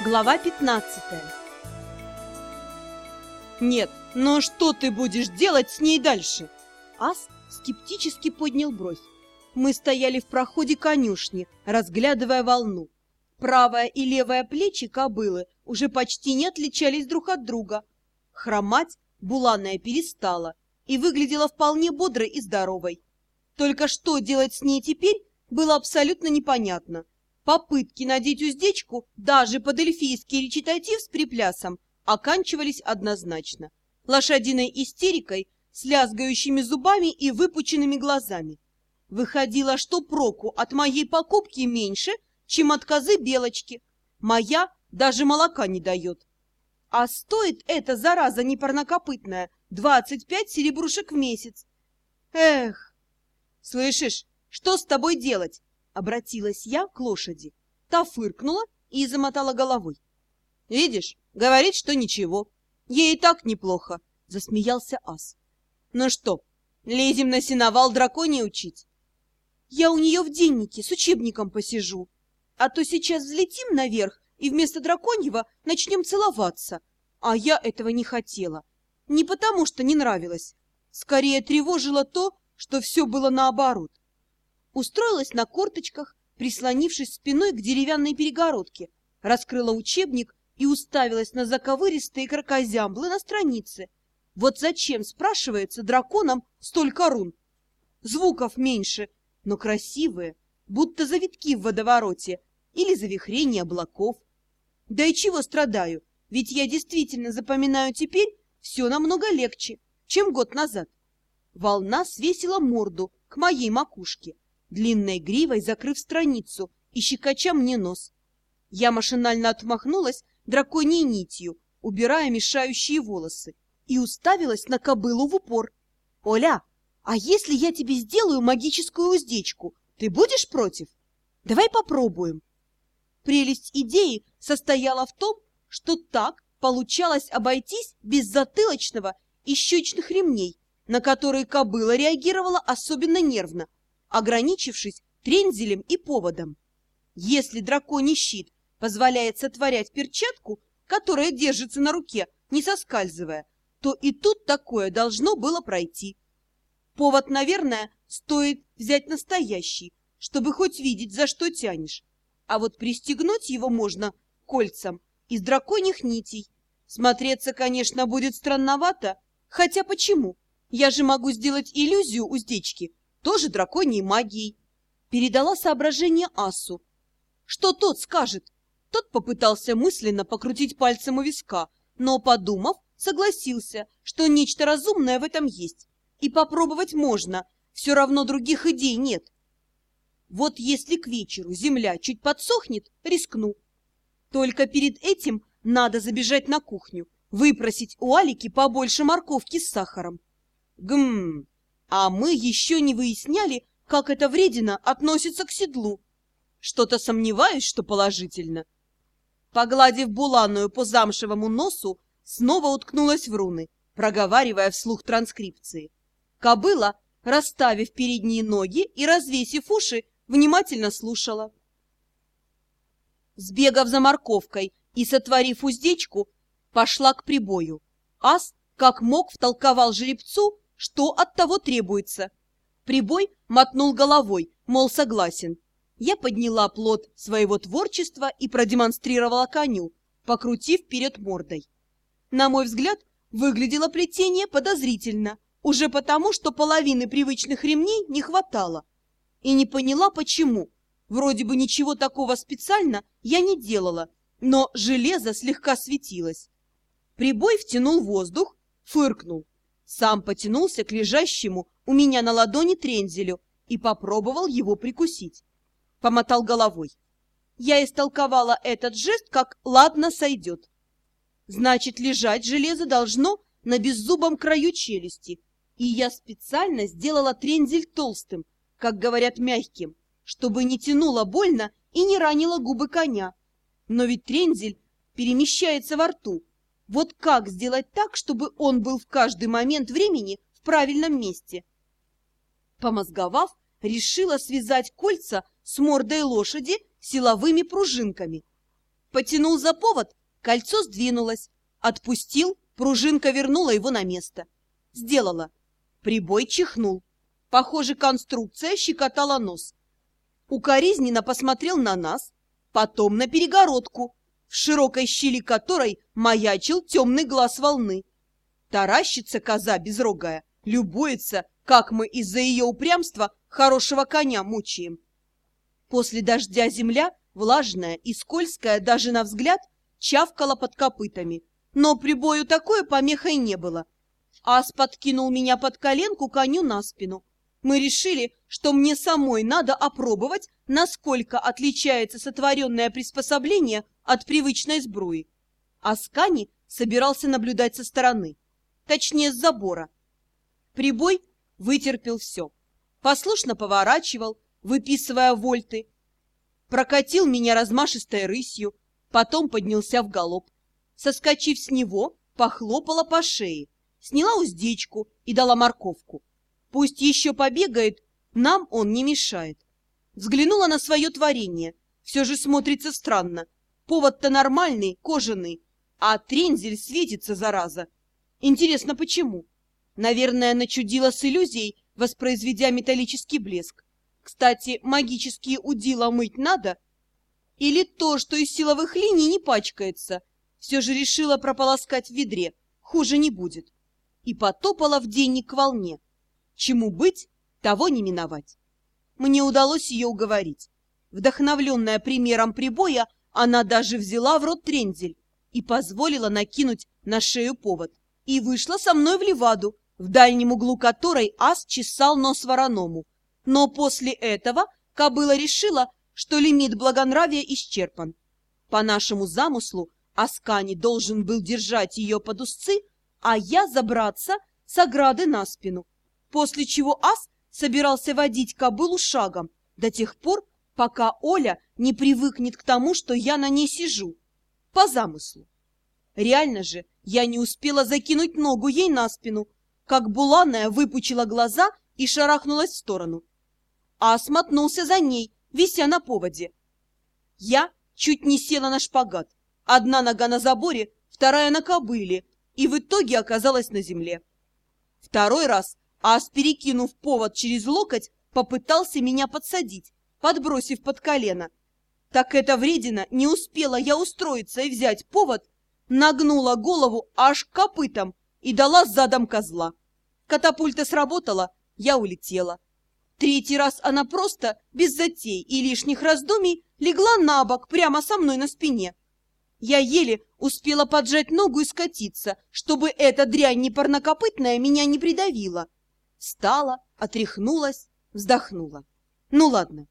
Глава 15. «Нет, но что ты будешь делать с ней дальше?» Ас скептически поднял бровь. Мы стояли в проходе конюшни, разглядывая волну. Правое и левое плечи кобылы уже почти не отличались друг от друга. Хромать буланая перестала и выглядела вполне бодрой и здоровой. Только что делать с ней теперь было абсолютно непонятно. Попытки надеть уздечку даже под эльфийский речитатив с приплясом оканчивались однозначно. Лошадиной истерикой, с лязгающими зубами и выпученными глазами. Выходило, что проку от моей покупки меньше, чем от козы Белочки. Моя даже молока не дает. А стоит эта зараза непарнокопытная 25 серебрушек в месяц. Эх! Слышишь, что с тобой делать? Обратилась я к лошади. Та фыркнула и замотала головой. Видишь, говорит, что ничего. Ей и так неплохо, засмеялся Ас. Ну что, лезем на сеновал драконий учить? Я у нее в деннике с учебником посижу. А то сейчас взлетим наверх и вместо драконьего начнем целоваться. А я этого не хотела. Не потому, что не нравилось. Скорее тревожило то, что все было наоборот. Устроилась на корточках, прислонившись спиной к деревянной перегородке, раскрыла учебник и уставилась на заковыристые кракозямблы на странице. Вот зачем, спрашивается, драконам столько рун? Звуков меньше, но красивые, будто завитки в водовороте или завихрение облаков. Да и чего страдаю, ведь я действительно запоминаю теперь все намного легче, чем год назад. Волна свесила морду к моей макушке, длинной гривой закрыв страницу и щекоча мне нос. Я машинально отмахнулась драконьей нитью, убирая мешающие волосы, и уставилась на кобылу в упор. «Оля, а если я тебе сделаю магическую уздечку, ты будешь против? Давай попробуем». Прелесть идеи состояла в том, что так получалось обойтись без затылочного и щечных ремней, на которые кобыла реагировала особенно нервно, ограничившись трензелем и поводом. Если драконий щит позволяет сотворять перчатку, которая держится на руке, не соскальзывая, то и тут такое должно было пройти. Повод, наверное, стоит взять настоящий, чтобы хоть видеть, за что тянешь. А вот пристегнуть его можно кольцам из драконьих нитей. Смотреться, конечно, будет странновато, хотя почему? Я же могу сделать иллюзию уздечки, тоже драконьей магией. Передала соображение Асу. Что тот скажет? Тот попытался мысленно покрутить пальцем у виска, но, подумав, согласился, что нечто разумное в этом есть. И попробовать можно, все равно других идей нет. Вот если к вечеру земля чуть подсохнет, рискну. Только перед этим надо забежать на кухню, выпросить у Алики побольше морковки с сахаром. А мы еще не выясняли, как эта вредина относится к седлу. Что-то сомневаюсь, что положительно. Погладив буланую по замшевому носу, снова уткнулась в руны, проговаривая вслух транскрипции. Кобыла, расставив передние ноги и развесив уши, внимательно слушала. Сбегав за морковкой и сотворив уздечку, пошла к прибою. Ас, как мог, втолковал жеребцу, что от того требуется. Прибой мотнул головой, мол, согласен. Я подняла плод своего творчества и продемонстрировала коню, покрутив вперед мордой. На мой взгляд, выглядело плетение подозрительно, уже потому, что половины привычных ремней не хватало. И не поняла, почему. Вроде бы ничего такого специально я не делала, но железо слегка светилось. Прибой втянул воздух, фыркнул. Сам потянулся к лежащему у меня на ладони трензелю и попробовал его прикусить. Помотал головой. Я истолковала этот жест как «ладно, сойдет». Значит, лежать железо должно на беззубом краю челюсти, и я специально сделала трензель толстым, как говорят, мягким, чтобы не тянуло больно и не ранило губы коня. Но ведь трензель перемещается во рту. Вот как сделать так, чтобы он был в каждый момент времени в правильном месте? Помозговав, решила связать кольца с мордой лошади силовыми пружинками. Потянул за повод, кольцо сдвинулось. Отпустил, пружинка вернула его на место. Сделала. Прибой чихнул. Похоже, конструкция щекотала нос. Укоризненно посмотрел на нас, потом на перегородку, в широкой щели которой маячил темный глаз волны. Таращится коза безрогая, любуется, как мы из-за ее упрямства хорошего коня мучаем. После дождя земля, влажная и скользкая даже на взгляд, чавкала под копытами, но прибою такой помехой не было. Ас подкинул меня под коленку коню на спину. Мы решили, что мне самой надо опробовать, насколько отличается сотворенное приспособление от привычной сбруи. Аскани собирался наблюдать со стороны, точнее с забора. Прибой вытерпел все. Послушно поворачивал, выписывая вольты. Прокатил меня размашистой рысью, потом поднялся в галоп. Соскочив с него, похлопала по шее, сняла уздечку и дала морковку. Пусть еще побегает, нам он не мешает. Взглянула на свое творение. Все же смотрится странно. Повод-то нормальный, кожаный, а трензель светится, зараза. Интересно, почему? Наверное, начудила с иллюзией, воспроизведя металлический блеск. Кстати, магические удила мыть надо? Или то, что из силовых линий не пачкается? Все же решила прополоскать в ведре. Хуже не будет. И потопала в денник к волне. Чему быть, того не миновать. Мне удалось ее уговорить. Вдохновленная примером прибоя, она даже взяла в рот трензель и позволила накинуть на шею повод. И вышла со мной в ливаду, в дальнем углу которой ас чесал нос вороному. Но после этого кобыла решила, что лимит благонравия исчерпан. По нашему замыслу Аскани должен был держать ее под узцы, а я забраться с ограды на спину. После чего ас собирался водить кобылу шагом до тех пор, пока Оля не привыкнет к тому, что я на ней сижу. По замыслу. Реально же я не успела закинуть ногу ей на спину, как буланая выпучила глаза и шарахнулась в сторону. Ас мотнулся за ней, вися на поводе. Я чуть не села на шпагат. Одна нога на заборе, вторая на кобыле, и в итоге оказалась на земле. Второй раз ас, перекинув повод через локоть, попытался меня подсадить, подбросив под колено. Так эта вредина, не успела я устроиться и взять повод, нагнула голову аж к копытам и дала задом козла. Катапульта сработала, я улетела. Третий раз она просто, без затей и лишних раздумий, легла на бок прямо со мной на спине. Я еле успела поджать ногу и скатиться, чтобы эта дрянь непарнокопытная меня не придавила. Встала, отряхнулась, вздохнула. Ну ладно.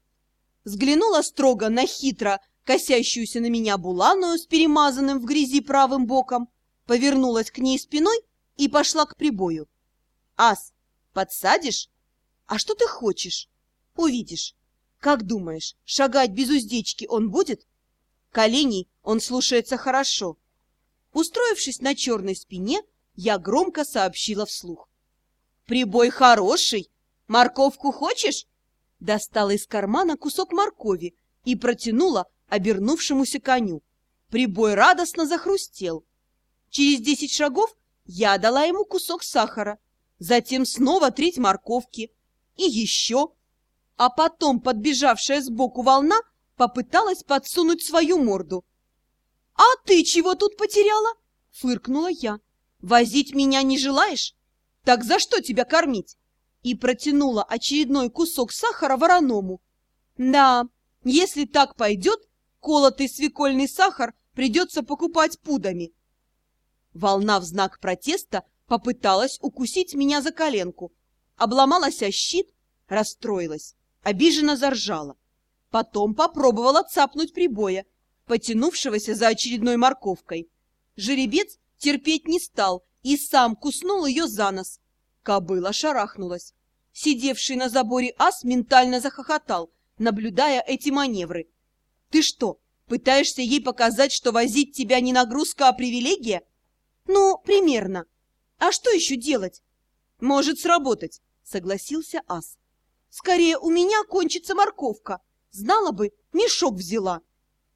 Взглянула строго на хитро косящуюся на меня буланую с перемазанным в грязи правым боком, повернулась к ней спиной и пошла к прибою. Ас, подсадишь? А что ты хочешь? Увидишь. Как думаешь, шагать без уздечки он будет? Коленей он слушается хорошо. Устроившись на черной спине, я громко сообщила вслух. Прибой хороший. Морковку хочешь? Достала из кармана кусок моркови и протянула обернувшемуся коню. Прибой радостно захрустел. Через 10 шагов я дала ему кусок сахара, затем снова треть морковки и еще. А потом подбежавшая сбоку волна попыталась подсунуть свою морду. — А ты чего тут потеряла? — фыркнула я. — Возить меня не желаешь? Так за что тебя кормить? И протянула очередной кусок сахара вороному. Да, если так пойдет, колотый свекольный сахар придется покупать пудами. Волна в знак протеста попыталась укусить меня за коленку. Обломалась о щит, расстроилась, обиженно заржала. Потом попробовала цапнуть прибоя, потянувшегося за очередной морковкой. Жеребец терпеть не стал и сам куснул ее за нос. Кобыла шарахнулась. Сидевший на заборе ас ментально захохотал, наблюдая эти маневры. «Ты что, пытаешься ей показать, что возить тебя не нагрузка, а привилегия?» «Ну, примерно. А что еще делать?» «Может сработать», — согласился ас. «Скорее у меня кончится морковка. Знала бы, мешок взяла».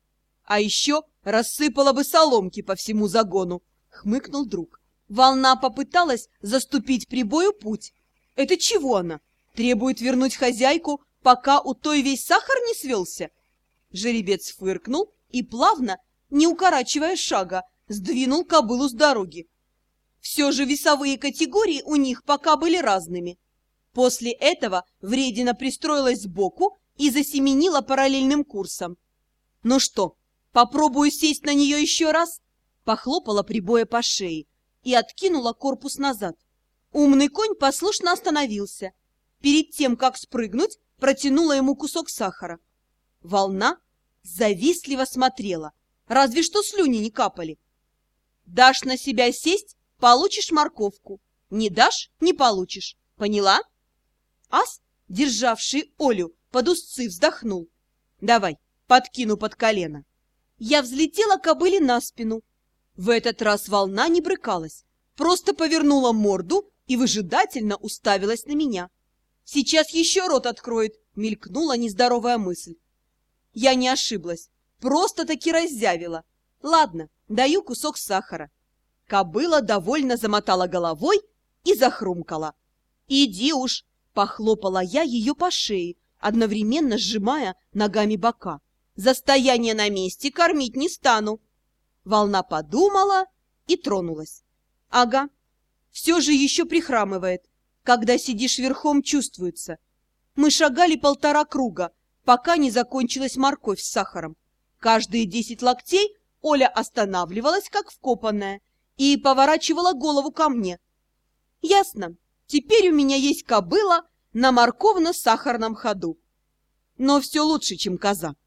А еще рассыпала бы соломки по всему загону, хмыкнул друг. Волна попыталась заступить прибою путь. Это чего она? Требует вернуть хозяйку, пока у той весь сахар не свелся? Жеребец фыркнул и плавно, не укорачивая шага, сдвинул кобылу с дороги. Все же весовые категории у них пока были разными. После этого вредина пристроилась сбоку и засеменила параллельным курсом. «Ну что, попробую сесть на нее еще раз?» Похлопала прибоя по шее и откинула корпус назад. Умный конь послушно остановился. Перед тем, как спрыгнуть, протянула ему кусок сахара. Волна завистливо смотрела, разве что слюни не капали. «Дашь на себя сесть, получишь морковку. Не дашь — не получишь. Поняла?» Ас, державший Олю под узцы, вздохнул. «Давай, подкину под колено». Я взлетела кобыле на спину. В этот раз волна не брыкалась, просто повернула морду и выжидательно уставилась на меня. «Сейчас еще рот откроет», — мелькнула нездоровая мысль. Я не ошиблась, просто-таки раззявила. «Ладно, даю кусок сахара». Кобыла довольно замотала головой и захрумкала. «Иди уж!» — похлопала я ее по шее, одновременно сжимая ногами бока. «За стояние на месте кормить не стану». Волна подумала и тронулась. «Ага, все же еще прихрамывает. Когда сидишь верхом, чувствуется». Мы шагали 1,5 круга, пока не закончилась морковь с сахаром. Каждые 10 локтей Оля останавливалась, как вкопанная, и поворачивала голову ко мне. «Ясно, теперь у меня есть кобыла на морковно-сахарном ходу. Но все лучше, чем коза».